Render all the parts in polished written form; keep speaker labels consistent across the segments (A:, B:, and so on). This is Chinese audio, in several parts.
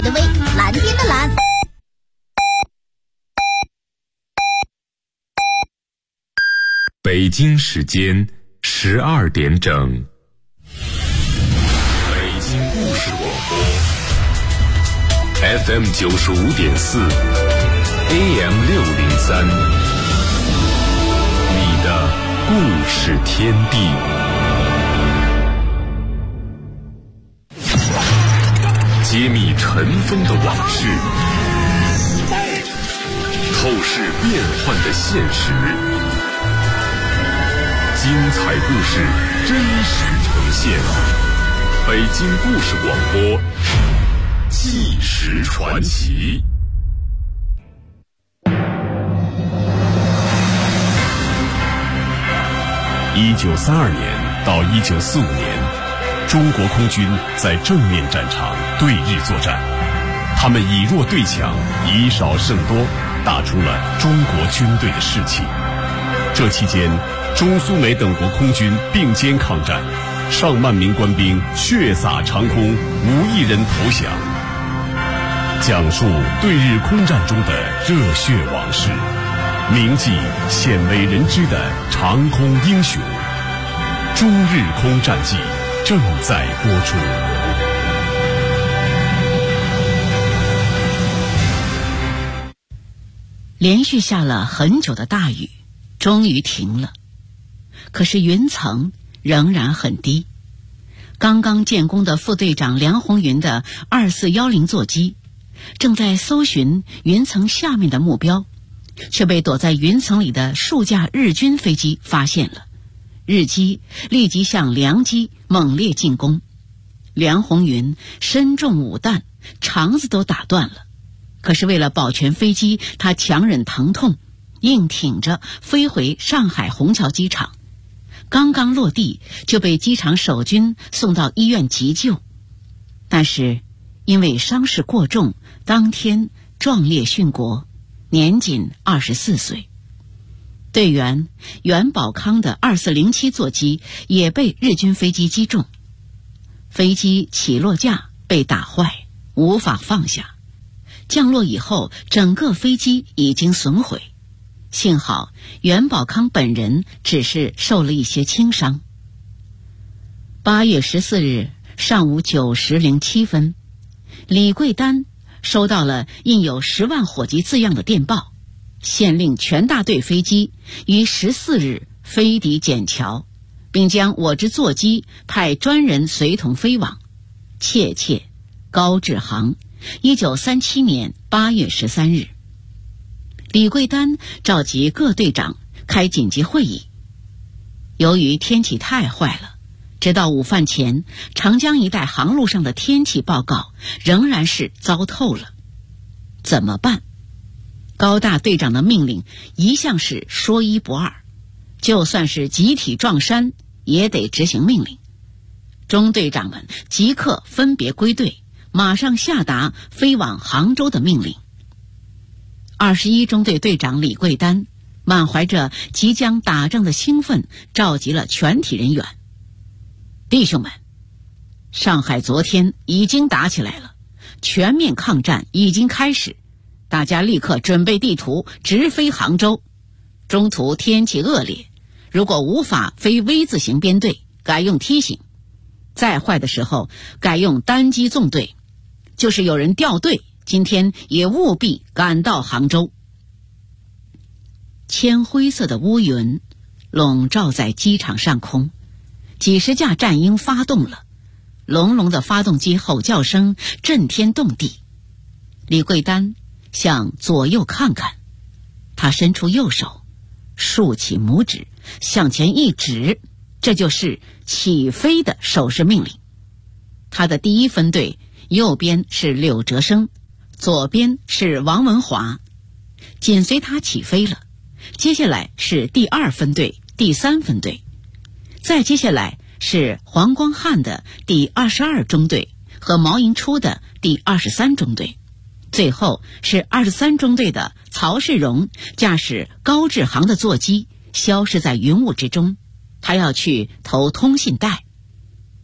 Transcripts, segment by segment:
A: 的威，蓝天的蓝。
B: 北京时间12点整。北京故事广播 FM 95.4 AM 603，你的故事天地。揭秘尘封的往事，透视变幻的现实，精彩故事真实呈现。北京故事广播，纪实传奇。1932年到1945年，中国空军在正面战场对日作战，他们以弱对强，以少胜多，打出了中国军队的士气。这期间，中苏美等国空军并肩抗战，上万名官兵血洒长空，无一人投降。讲述对日空战中的热血往事，铭记鲜为人知的长空英雄。中日空战记正在播出。
C: 连续下了很久的大雨，终于停了。可是云层仍然很低。刚刚建功的副队长梁红云的2410座机正在搜寻云层下面的目标，却被躲在云层里的数架日军飞机发现了。日机立即向梁机猛烈进攻，梁红云身中5弹，肠子都打断了。可是为了保全飞机，他强忍疼痛，硬挺着飞回上海虹桥机场。刚刚落地就被机场守军送到医院急救，但是因为伤势过重，当天壮烈殉国，年仅24岁。队员袁宝康的2407座机也被日军飞机击中，飞机起落架被打坏，无法放下。降落以后，整个飞机已经损毁。幸好袁宝康本人只是受了一些轻伤。8月14日上午9时07分，李桂丹收到了印有10万火急字样的电报，限令全大队飞机于14日飞抵笕桥，并将我之座机派专人随同飞往。切高志航1937年8月13日。李桂丹召集各队长开紧急会议。由于天气太坏了，直到午饭前，长江一带航路上的天气报告仍然是糟透了。怎么办？高大队长的命令一向是说一不二，就算是集体撞山也得执行命令。中队长们即刻分别归队，马上下达飞往杭州的命令。21中队队长李桂丹满怀着即将打仗的兴奋，召集了全体人员。弟兄们，上海昨天已经打起来了，全面抗战已经开始，大家立刻准备地图，直飞杭州。中途天气恶劣，如果无法飞 V 字形编队，改用梯形，再坏的时候改用单机纵队，就是有人掉队，今天也务必赶到杭州。铅灰色的乌云笼罩在机场上空，几十架战鹰发动了，隆隆的发动机吼叫声震天动地。李桂丹向左右看看，他伸出右手，竖起拇指向前一指，这就是起飞的手势命令。他的第1分队右边是柳哲生，左边是王文华，紧随他起飞了。接下来是第2分队、第3分队，再接下来是黄光汉的第22中队和毛银初的第23中队，最后是23中队的曹世荣驾驶高志航的座机消失在云雾之中，他要去投通信带。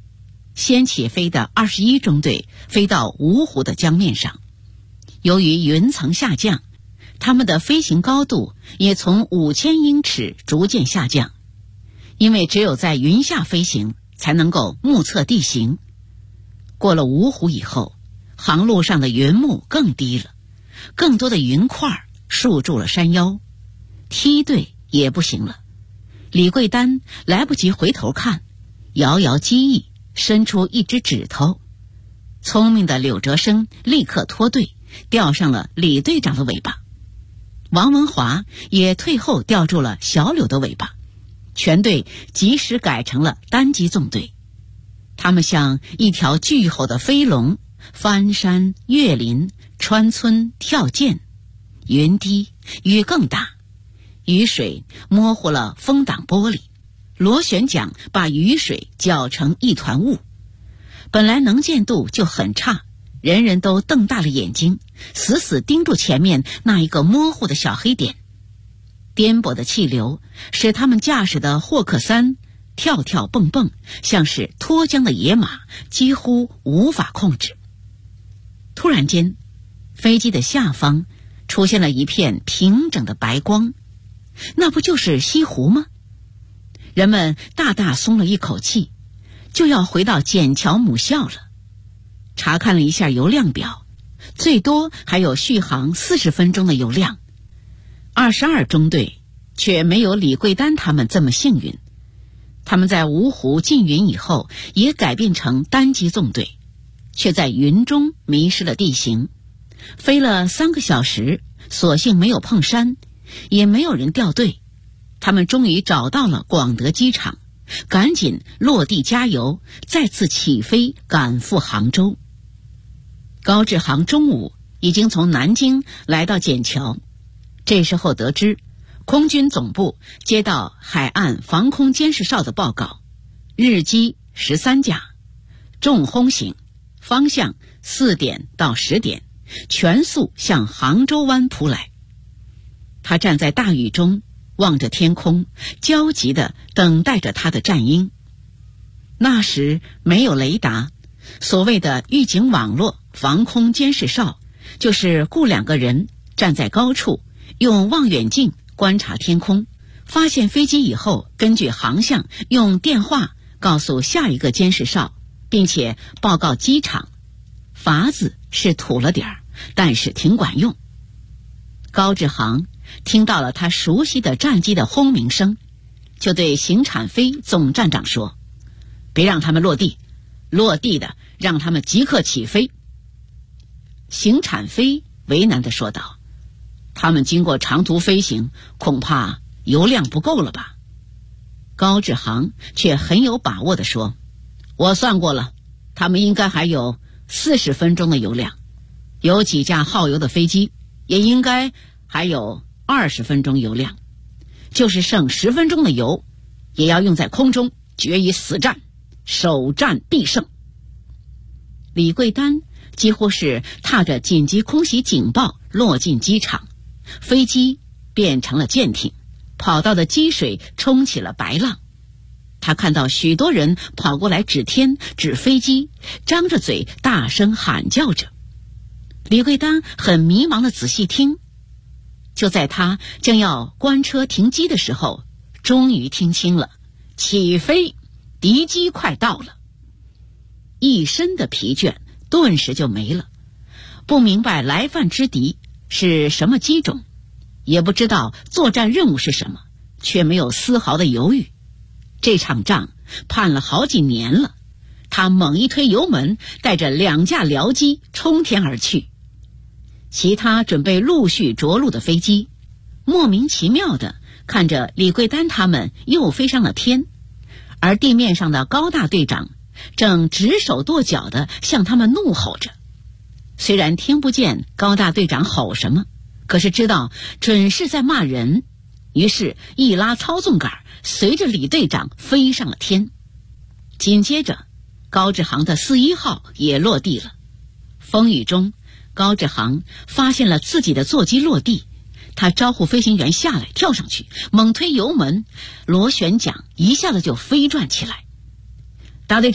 C: 先起飞的21中队飞到芜湖的江面上，由于云层下降，他们的飞行高度也从5000英尺逐渐下降，因为只有在云下飞行才能够目测地形。过了芜湖以后，航路上的云幕更低了，更多的云块束住了山腰，梯队也不行了。李桂丹来不及回头看，摇摇机翼，伸出一只指头。聪明的柳哲生立刻脱队，吊上了李队长的尾巴。王文华也退后吊住了小柳的尾巴，全队及时改成了单机纵队。他们像一条巨吼的飞龙，翻山越林，穿村跳涧。云低雨更大，雨水模糊了风挡玻璃，螺旋桨把雨水搅成一团雾。本来能见度就很差，人人都瞪大了眼睛，死死盯住前面那一个模糊的小黑点。颠簸的气流使他们驾驶的霍克三跳跳蹦蹦，像是脱缰的野马，几乎无法控制。突然间，飞机的下方出现了一片平整的白光，那不就是西湖吗？人们大大松了一口气，就要回到笕桥母校了。查看了一下油量表，最多还有续航40分钟的油量。22中队却没有李桂丹他们这么幸运，他们在芜湖进云以后也改变成单机纵队，却在云中迷失了地形。飞了3个小时，所幸没有碰山，也没有人掉队。他们终于找到了广德机场，赶紧落地加油，再次起飞赶赴杭州。高志航中午已经从南京来到笕桥，这时候得知空军总部接到海岸防空监视哨的报告，日机13架，重轰型，方向4点到10点，全速向杭州湾扑来。他站在大雨中，望着天空，焦急地等待着他的战鹰。那时没有雷达，所谓的预警网络防空监视哨，就是雇2个人站在高处，用望远镜观察天空，发现飞机以后，根据航向用电话告诉下一个监视哨，并且报告机场。法子是土了点儿，但是挺管用。高志航听到了他熟悉的战机的轰鸣声，就对邢产飞总站长说：“别让他们落地，落地的让他们即刻起飞。”邢产飞为难地说道：“他们经过长途飞行，恐怕油量不够了吧？”高志航却很有把握地说：“我算过了，他们应该还有40分钟的油量，有几架耗油的飞机也应该还有20分钟油量，就是剩10分钟的油，也要用在空中决一死战，首战必胜。”李桂丹几乎是踏着紧急空袭警报落进机场，飞机变成了舰艇，跑道的积水冲起了白浪。他看到许多人跑过来指天指飞机，张着嘴大声喊叫着。李桂丹很迷茫地仔细听，就在他正要关车停机的时候，终于听清了：起飞，敌机快到了。一身的疲倦顿时就没了，不明白来犯之敌是什么机种，也不知道作战任务是什么，却没有丝毫的犹豫。这场仗盼了好几年了，他猛一推油门，带着2架僚机冲天而去。其他准备陆续着陆的飞机莫名其妙地看着李桂丹他们又飞上了天，而地面上的高大队长正指手跺脚地向他们怒吼着。虽然听不见高大队长吼什么，可是知道准是在骂人，于是一拉操纵杆，随着李队长飞上了天。紧接着高志航的41号也落地了。风雨中，高志航发现了自己的座机落地，他招呼飞行员下来，跳上去猛推油门，螺旋桨一下子就飞转起来。大队长，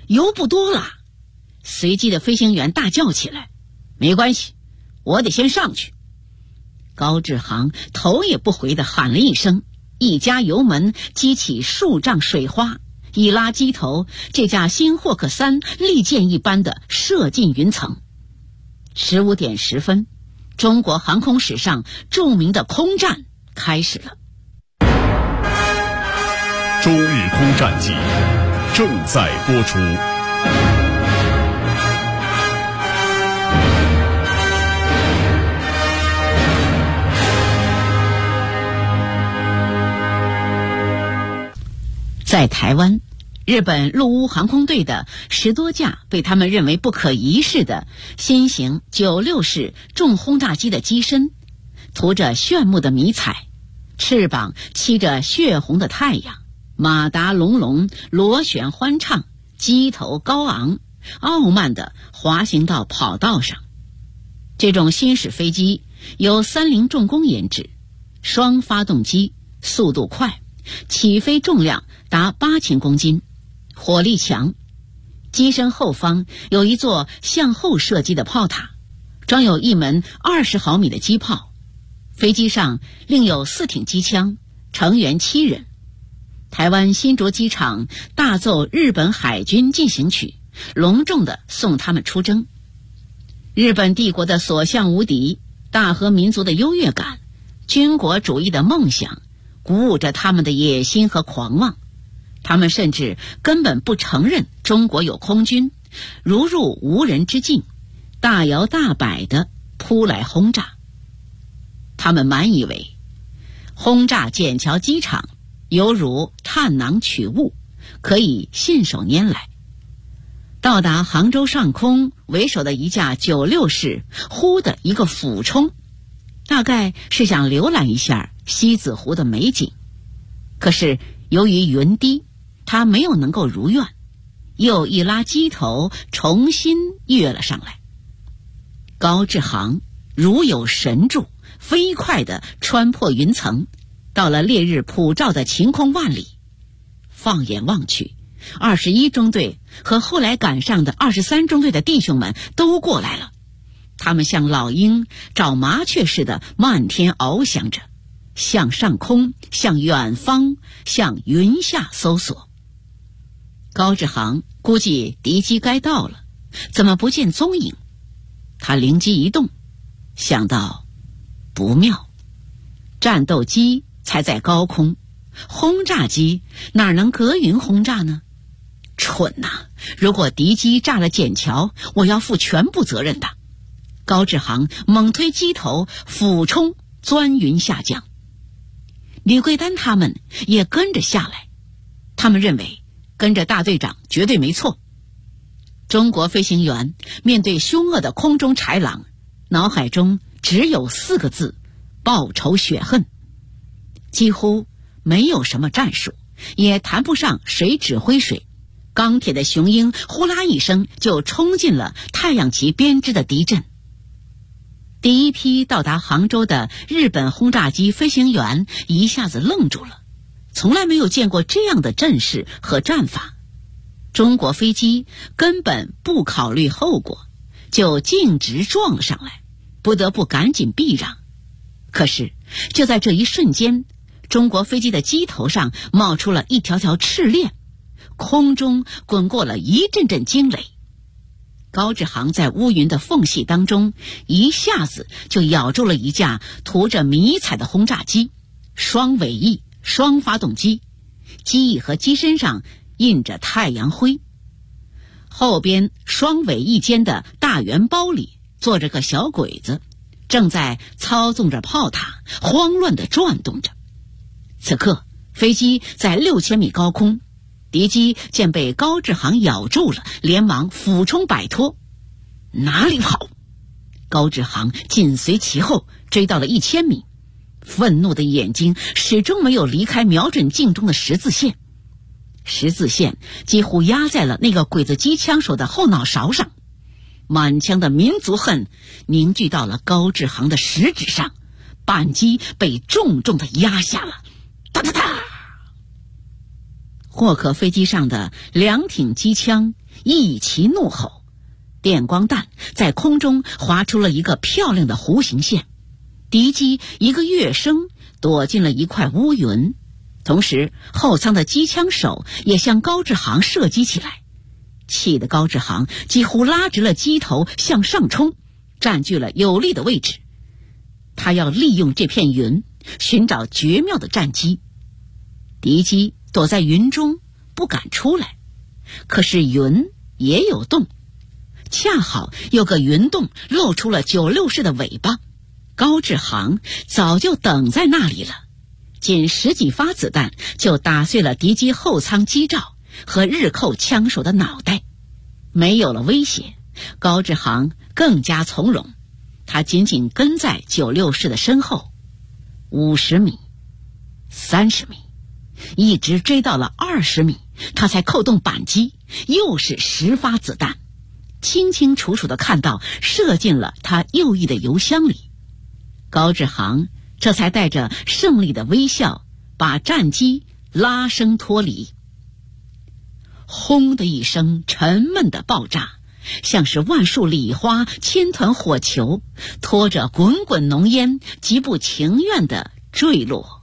C: 油不多了。随机的飞行员大叫起来：没关系，我得先上去。高志航头也不回地喊了一声，一加油门，激起数丈水花，一拉机头，这架新霍克3利箭一般的射进云层。15点10分，中国航空史上著名的空战开始了。
B: 中日空战记正在播出。
C: 在台湾，日本陆乌航空队的10多架被他们认为不可一世的新型96式重轰炸机的机身，涂着炫目的迷彩，翅膀漆着血红的太阳，马达隆隆，螺旋欢畅，机头高昂，傲慢地滑行到跑道上。这种新式飞机由30重工研制，双发动机，速度快，起飞重量达8000公斤，火力强。机身后方有一座向后射击的炮塔，装有一门20毫米的机炮。飞机上另有4挺机枪，成员7人。台湾新竹机场大奏日本海军进行曲，隆重地送他们出征。日本帝国的所向无敌，大和民族的优越感，军国主义的梦想，鼓舞着他们的野心和狂妄。他们甚至根本不承认中国有空军，如入无人之境，大摇大摆地扑来轰炸。他们满以为轰炸笕桥机场犹如探囊取物，可以信手拈来。到达杭州上空为首的一架96式忽的一个俯冲，大概是想浏览一下西子湖的美景。可是由于云低，他没有能够如愿，又一拉机头重新跃了上来。高志航如有神助，飞快地穿破云层，到了烈日普照的晴空万里。放眼望去，21中队和后来赶上的23中队的弟兄们都过来了，他们像老鹰找麻雀似的漫天翱翔着，向上空，向远方，向云下搜索。高志航估计敌机该到了，怎么不见踪影？他灵机一动，想到不妙，战斗机才在高空，轰炸机哪能隔云轰炸呢？蠢呐！如果敌机炸了笕桥，我要负全部责任的。高志航猛推机头，俯冲钻云下降。李桂丹他们也跟着下来，他们认为跟着大队长绝对没错。中国飞行员面对凶恶的空中豺狼，脑海中只有4个字：报仇雪恨。几乎没有什么战术，也谈不上谁指挥谁。钢铁的雄鹰呼啦一声就冲进了太阳旗编织的敌阵。第一批到达杭州的日本轰炸机飞行员一下子愣住了，从来没有见过这样的阵势和战法。中国飞机根本不考虑后果，就径直撞了上来，不得不赶紧避让。可是就在这一瞬间，中国飞机的机头上冒出了一条条赤链，空中滚过了一阵阵惊雷。高志航在乌云的缝隙当中，一下子就咬住了一架涂着迷彩的轰炸机，双尾翼，双发动机，机翼和机身上印着太阳灰。后边双尾翼间的大圆包里坐着个小鬼子，正在操纵着炮塔，慌乱地转动着。此刻飞机在6000米高空，敌机见被高志航咬住了，连忙俯冲摆脱。哪里跑？高志航紧随其后，追到了1000米，愤怒的眼睛始终没有离开瞄准镜中的十字线。十字线几乎压在了那个鬼子机枪手的后脑勺上，满腔的民族恨凝聚到了高志航的食指上，扳机被重重地压下了。哒哒哒！霍克飞机上的2挺机枪一齐怒吼，电光弹在空中划出了一个漂亮的弧形线，敌机一个跃升躲进了一块乌云，同时后舱的机枪手也向高志航射击起来，气得高志航几乎拉直了机头向上冲，占据了有利的位置。他要利用这片云寻找绝妙的战机。敌机躲在云中不敢出来，可是云也有洞，恰好有个云洞露出了96式的尾巴，高志航早就等在那里了，仅10几发子弹就打碎了敌机后舱机罩和日寇枪手的脑袋。没有了威胁，高志航更加从容，他紧紧跟在96式的身后，50米、30米，一直追到了20米，他才扣动扳机，又是10发子弹，清清楚楚地看到射进了他右翼的油箱里。高志航这才带着胜利的微笑把战机拉升脱离。轰的一声沉闷的爆炸，像是万束礼花千团火球，拖着滚滚浓烟，极不情愿地坠落。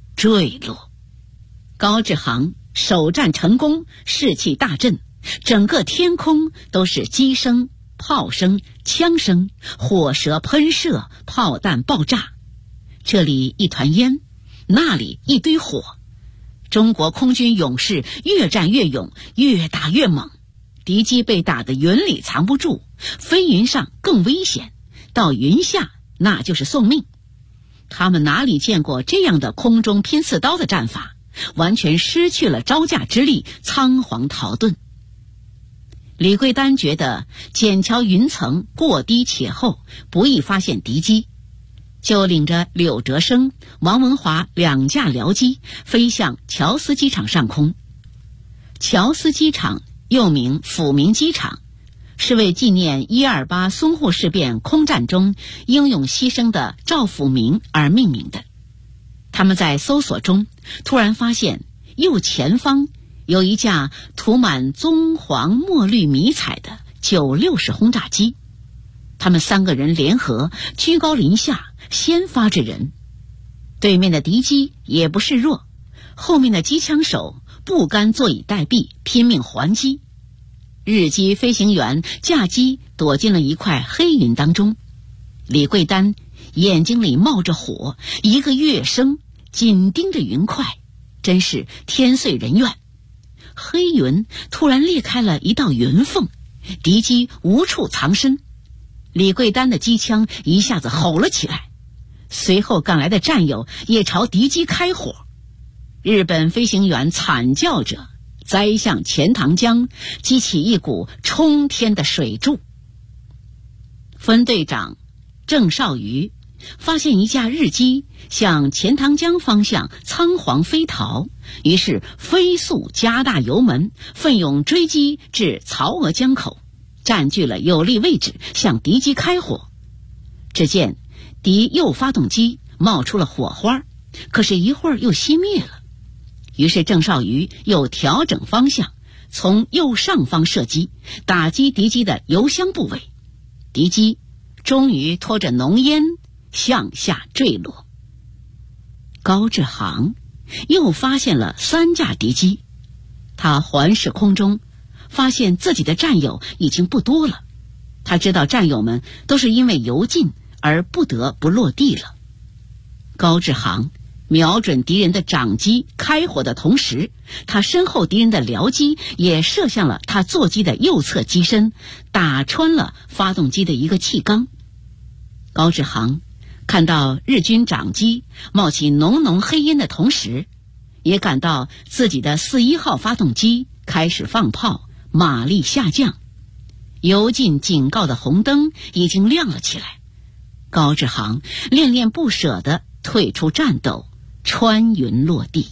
C: 高志航首战成功，士气大振，整个天空都是机声、炮声、枪声，火舌喷射，炮弹爆炸。这里一团烟，那里一堆火。中国空军勇士越战越勇，越打越猛，敌机被打得云里藏不住，飞云上更危险，到云下那就是送命。他们哪里见过这样的空中拼刺刀的战法，完全失去了招架之力，仓皇逃遁。李桂丹觉得笕桥云层过低且厚，不易发现敌机，就领着柳哲生、王文华2架僚机飞向乔司机场上空。乔司机场又名抚明机场，是为纪念128淞沪事变空战中英勇牺牲的赵辅明而命名的。他们在搜索中突然发现右前方有一架涂满棕黄墨绿迷彩的96式轰炸机，他们3个人联合居高临下，先发制人。对面的敌机也不示弱，后面的机枪手不甘坐以待毙，拼命还击。日机飞行员驾机躲进了一块黑云当中，李桂丹眼睛里冒着火，一个跃升紧盯着云块，真是天遂人愿。黑云突然裂开了一道云缝，敌机无处藏身，李桂丹的机枪一下子吼了起来，随后赶来的战友也朝敌机开火。日本飞行员惨叫着栽向钱塘江，激起一股冲天的水柱。分队长郑少瑜发现一架日机向钱塘江方向仓皇飞逃，于是飞速加大油门，奋勇追击至曹娥江口，占据了有利位置，向敌机开火。只见敌右发动机冒出了火花，可是一会儿又熄灭了。于是郑少瑜又调整方向，从右上方射击，打击敌机的油箱部位。敌机终于拖着浓烟向下坠落。高志航又发现了3架敌机，他环视空中，发现自己的战友已经不多了。他知道战友们都是因为油尽而不得不落地了。高志航瞄准敌人的长机开火的同时，他身后敌人的僚机也射向了他座机的右侧机身，打穿了发动机的一个气缸。高志航看到日军长机冒起浓浓黑烟的同时，也感到自己的41号发动机开始放炮，马力下降，油尽警告的红灯已经亮了起来。高志航恋恋不舍地退出战斗，穿云落地。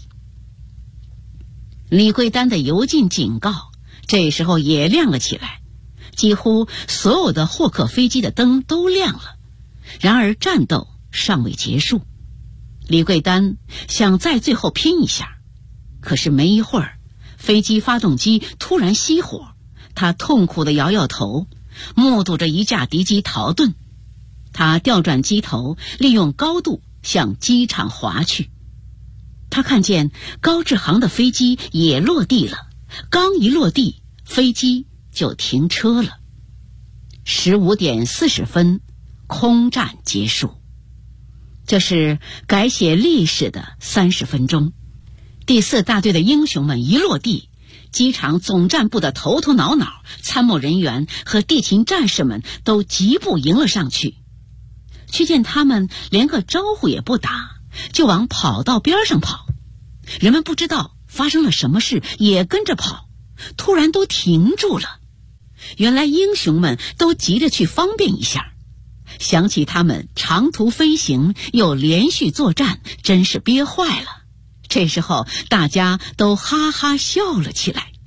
C: 李桂丹的油尽警告这时候也亮了起来，几乎所有的货客飞机的灯都亮了。然而战斗尚未结束，李桂丹想再最后拼一下，可是没一会儿，飞机发动机突然熄火， 他痛苦地摇摇头，目睹着一架敌机逃遁。他调转机头，利用高度向机场滑去。他看见高志航的飞机也落地了，刚一落地，飞机就停车了。15点40分，空战结束。这是改写历史的30分钟。第4大队的英雄们一落地，机场总战部的头头脑脑参谋人员和地勤战士们都疾步迎了上去。却见他们连个招呼也不打，就往跑道边上跑。人们不知道发生了什么事，也跟着跑，突然都停住了。原来英雄们都急着去方便一下，想起他们长途飞行又连续作战，真是憋坏了。这时候大家都哈哈笑了起来。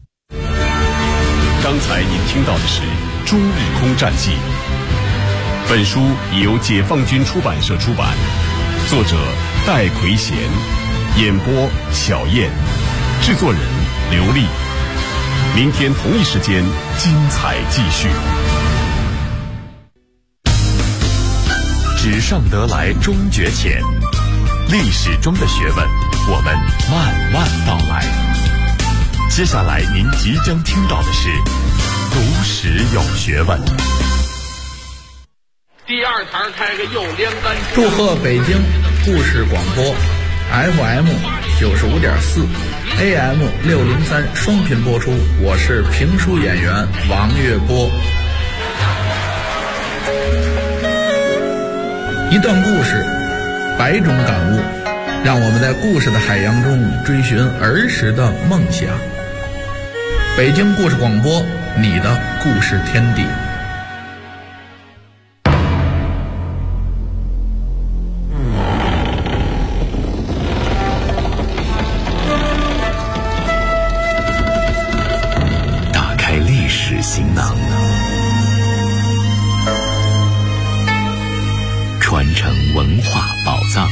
B: 刚才您听到的是《中日空战记》，本书已由解放军出版社出版，作者戴奎贤，演播小燕，制作人刘丽。明天同一时间精彩继续。纸上得来终觉浅，历史中的学问我们慢慢道来。接下来您即将听到的是读史有学问。
A: 第2台开个右连杆。
D: 祝贺北京故事广播 FM 95.4 AM 603双频播出，我是评书演员王月波。一段故事，百种感悟，让我们在故事的海洋中追寻儿时的梦想。北京故事广播，你的故事天地。
B: 行囊，传承文化宝藏。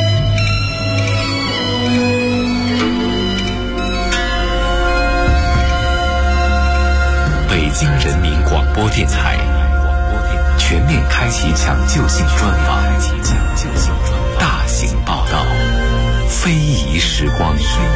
B: 北京人民广播电台全面开启抢救性专访，大型报道，非遗时光。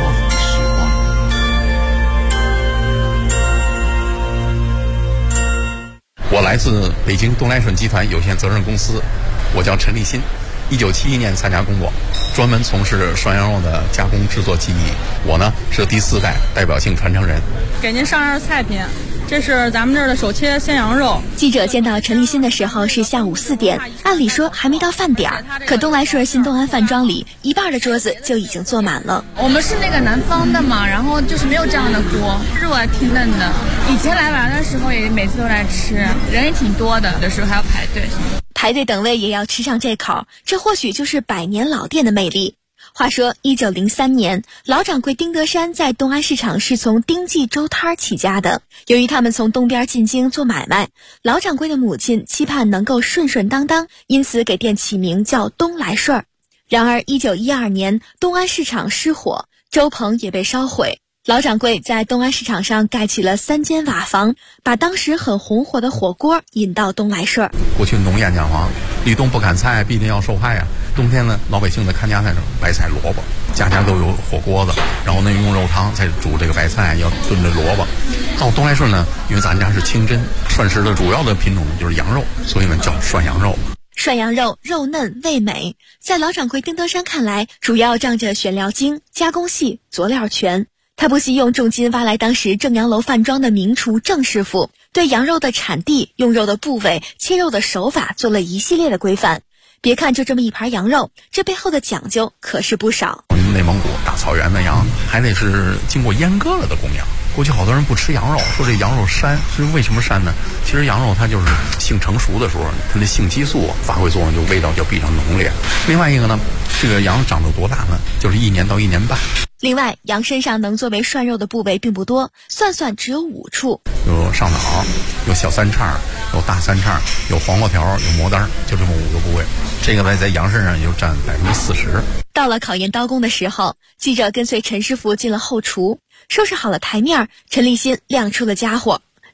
E: 我来自北京东来顺集团有限责任公司，我叫陈立新，1971年参加工作，专门从事涮羊肉的加工制作技艺。我呢是第4代代表性传承人。
F: 给您上样菜品，这是咱们这儿的手切鲜羊肉。
G: 记者见到陈立新的时候是下午4点，按理说还没到饭点儿，可东来顺新东安饭庄里一半的桌子就已经坐满了。
H: 我们是那个南方的嘛，然后就是没有这样的锅，肉啊挺嫩的。以前来玩的时候也每次都来吃，人也挺多的，有时候还要排队。
G: 排队等位也要吃上这口，这或许就是百年老店的魅力。话说1903年，老掌柜丁德山在东安市场是从丁记粥摊起家的。由于他们从东边进京做买卖，老掌柜的母亲期盼能够顺顺当当，因此给店起名叫东来顺。然而1912年，东安市场失火，粥棚也被烧毁。老掌柜在东安市场上盖起了3间瓦房，把当时很红火的火锅引到东来顺。
E: 过去农谚讲话，立冬不砍菜，必定要受害啊。冬天呢，老百姓的看家菜白菜萝卜，家家都有火锅子，然后呢用肉汤再煮这个白菜，要炖着萝卜。到东来顺呢，因为咱家是清真，涮食的主要的品种就是羊肉，所以呢叫涮羊肉。
G: 涮羊肉肉嫩味美，在老掌柜丁德山看来，主要仗着选料精、加工细、佐料全。他不惜用重金挖来当时正阳楼饭庄的名厨郑师傅，对羊肉的产地、用肉的部位、切肉的手法做了一系列的规范。别看就这么一盘羊肉，这背后的讲究可是不少。
E: 内蒙古大草原的羊还得是经过阉割了的公羊。过去好多人不吃羊肉，说这羊肉膻，是为什么膻呢？其实羊肉它就是性成熟的时候，它的性激素发挥作用，就味道就比较浓烈。另外一个呢，这个羊长到多大呢？就是1年到1年半。
G: 另外，羊身上能作为涮肉的部位并不多，算算只有5处。
E: 有上脑，有小三叉，有大三叉，有黄瓜条，有磨单，就这么5个部位。这个在羊身上也就占40%。
G: 到了考验刀工的时候，记者跟随陈师傅进了后厨，收拾好了台面，陈立新亮出了家伙。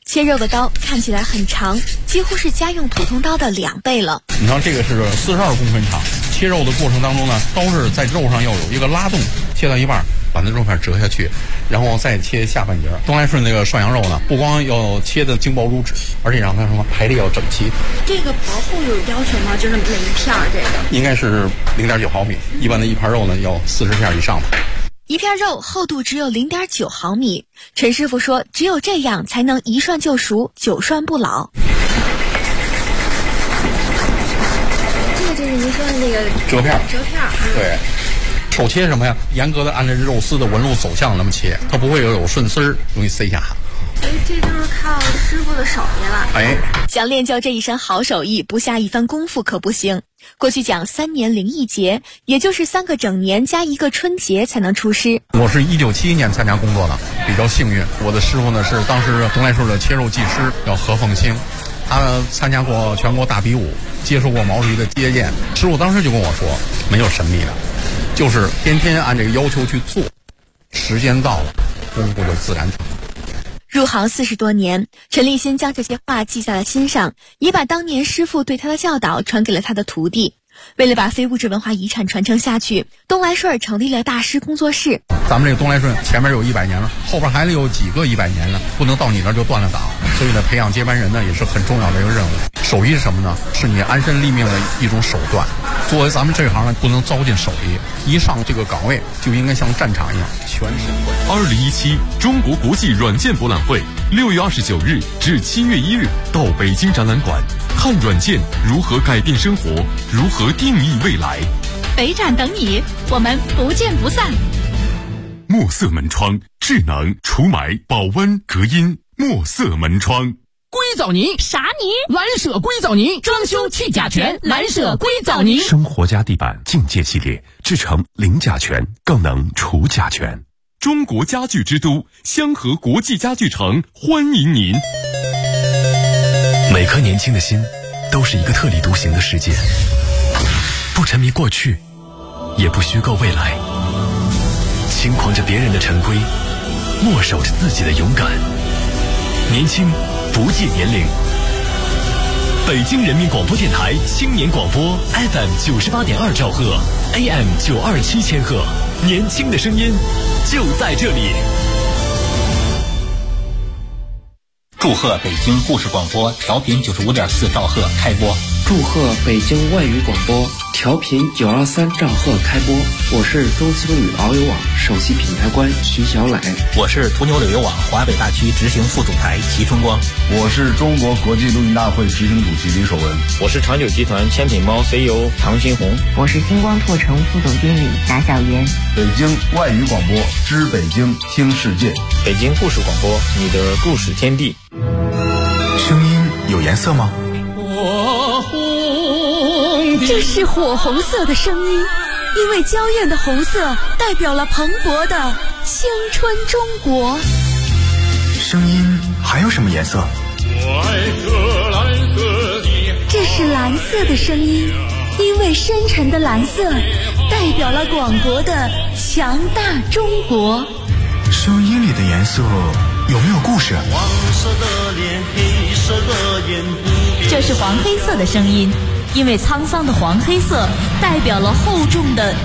G: 切肉的刀看起来很长，几乎是家用普通刀的2倍了。
E: 你看这个是42公分长，切肉的过程当中呢，刀是在肉上要有一个拉动，切到一半把那肉片折下去，然后再切下半截。东来顺那个涮羊肉呢，不光要切的劲爆如纸，而且让它什么排列要整齐。
G: 这个薄厚有要求吗？就是每一片这个
E: 应该是0.9毫米，一般的一盘肉呢要40片以上吧。
G: 一片肉厚度只有0.9毫米，陈师傅说，只有这样才能一涮就熟，久涮不老。这是您说的那个
E: 折片。
G: 对。
E: 手切什么呀？严格的按照肉丝的纹路走向那么切，它不会有顺丝儿，容易塞下。
G: 这就是靠师傅的手艺了。
E: 哎，
G: 想练就这一身好手艺，不下一番功夫可不行。过去讲3年零1节，也就是3个整年加1个春节才能出师。
E: 我是1971年参加工作的，比较幸运。我的师傅呢是当时东来顺的切肉技师，叫何凤兴。他参加过全国大比武，接受过毛主席的接见。师傅当时就跟我说，没有神秘的，就是天天按这个要求去做，时间到了，功夫就自然成。
G: 入行40多年，陈立新将这些话记在了心上，也把当年师傅对他的教导传给了他的徒弟。为了把非物质文化遗产传承下去，东来顺成立了大师工作室。
E: 咱们这个东来顺前面有100年了，后边还有几个100年了，不能到你那儿就断了档。所以呢，培养接班人呢也是很重要的一个任务。手艺是什么呢？是你安身立命的一种手段。作为咱们这一行呢，不能糟践手艺，一上这个岗位就应该像战场一样全神
B: 2017中国国际软件博览会6月29日至7月1日到北京展览馆，看软件如何改变生活，如何定义未来。
C: 北展等你，我们不见不散。
B: 墨色门窗，智能除霾、保温、隔音。墨色门窗。
I: 硅藻泥
C: 啥泥？
I: 蓝舍硅藻泥，装修去甲醛，蓝舍硅藻泥。
B: 生活家地板境界系列，制成零甲醛，更能除甲醛。中国家具之都香河国际家具城欢迎您。
J: 每颗年轻的心都是一个特立独行的世界，不沉迷过去，也不虚构未来，轻狂着别人的陈规，默守着自己的勇敢。年轻不计年龄。北京人民广播电台青年广播 FM 98.2兆赫 AM 927千赫，年轻的声音就在这里。
K: 祝贺北京故事广播调频95.4兆赫开播。
L: 祝贺北京外语广播调频923兆赫开播。我是中青旅遨游网首席品牌官徐小磊。
K: 我是途牛旅游网华北大区执行副总裁齐春光。
M: 我是中国国际录音大会执行主席李守文。
N: 我是长久集团千品猫 CEO 唐新红。
O: 我是星光拓城副总经理贾小妍。
M: 北京外语广播，知北京，听世界。
N: 北京故事广播，你的故事天地。
J: 声音有颜色吗？
G: 这是火红色的声音，因为娇艳的红色代表了蓬勃的青春中国。
J: 声音还有什么颜色？
G: 这是蓝色的声音，因为深沉的蓝色代表了广博的强大中国。
J: 声音里的颜色有没有故事？
O: 这是黄黑色的声音，因为沧桑的黄黑色代表了厚重的